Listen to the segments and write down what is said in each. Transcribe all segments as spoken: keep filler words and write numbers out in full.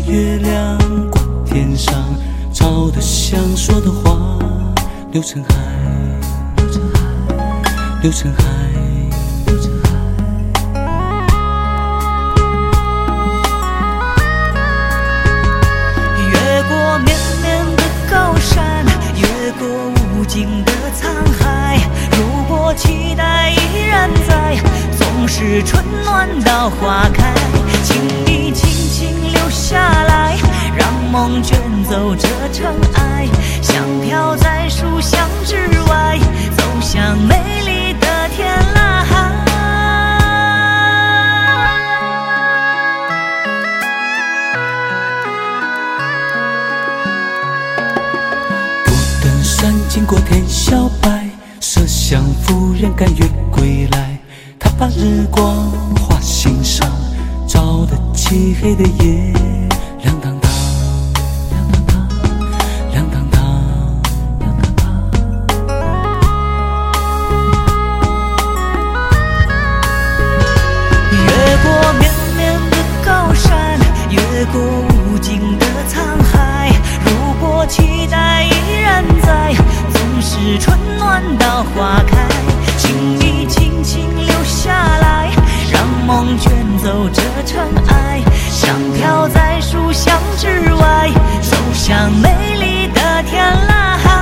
月亮挂天上，照得想说的话流成海，流成海，流成海。 越过绵绵的高山，越过无尽的沧海，如果期待依然在，总是春暖到花开，请你轻轻留下来，让梦卷走这尘埃，像飘在书香之外，走向美丽的天籁。 不等山经过天晓白，麝香夫人甘愿归来，她把日光画心上，照得漆黑的夜亮堂堂，亮堂堂，亮堂堂，亮堂堂。 越过绵绵的高山，越过无尽的沧海，如果期待依然在，总是春暖到花开，请你轻轻留下来，让梦卷走这尘埃，像飘在书香之外，走向美丽的天籁。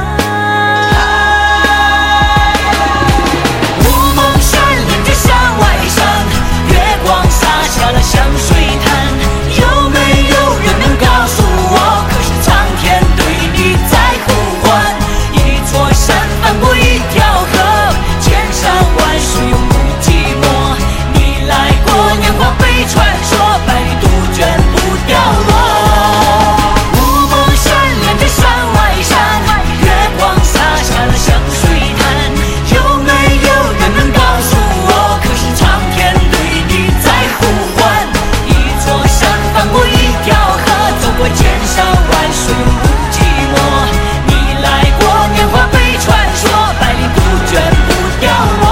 雾蒙山连着山外山，月光洒下了香水滩，有没有人能告诉我，可是苍天对你在呼唤？一座山翻过一条河，千山万水永不寂寞。你来过年华被传说，百里杜鹃不掉落。雾蒙山连着山外山，月光洒下了香水滩，有没有人能告诉我，可是苍天对你在呼唤？一座山翻过一条河，走过千山万水永不寂寞。你来过年华被传说，百里杜鹃不掉落。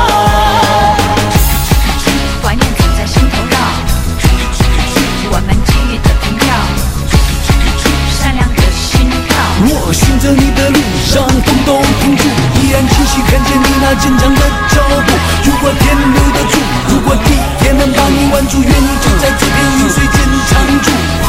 怀念总在心头绕，我们记忆的凭票，闪亮的心跳。 我寻着你的路上，风都停住，依然清晰看见你那坚强的脚步。如果天留得住，如果地也能把你挽住，愿你就在这片云水间常驻。